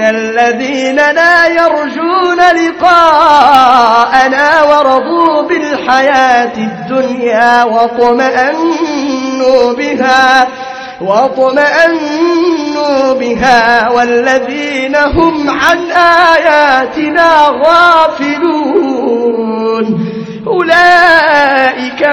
الذين لا يرجون لقاءنا ورضوا بالحياة الدنيا واطمأنوا بها والذين هم عن آياتنا غافلون أولئك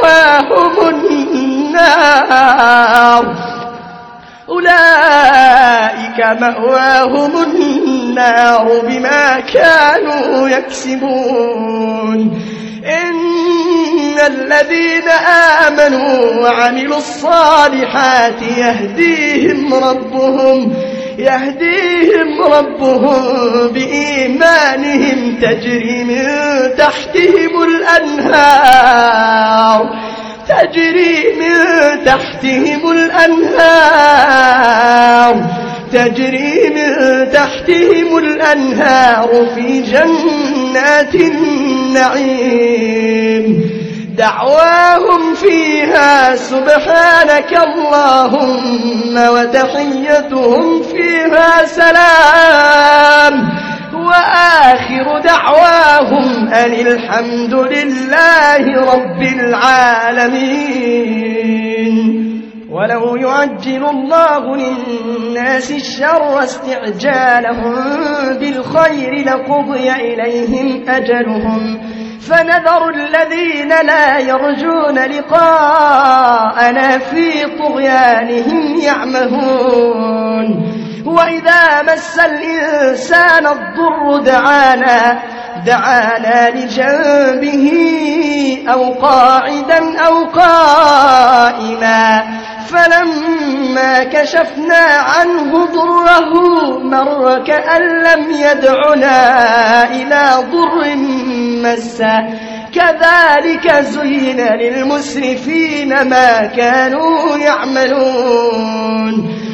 مأواهم النار بما كانوا يكسبون إن الذين آمنوا وعملوا الصالحات يهديهم ربهم بإيمانهم تجري من تحتهم الأنهار في جنات النعيم دعواهم فيها سبحانك اللهم وتحيتهم فيها سلام وآخر دعواهم أن الحمد لله رب العالمين. ولو يعجل الله للناس الشر استعجالهم بالخير لقضي إليهم أجلهم فنذر الذين لا يرجون لقاءنا في طغيانهم يعمهون وإذا مس الإنسان الضر دعانا لجنبه أو قاعدا أو قائما فلما كشفنا عنه ضره مر كأن لم يدعنا إلى ضر مسه كذلك زين للمسرفين ما كانوا يعملون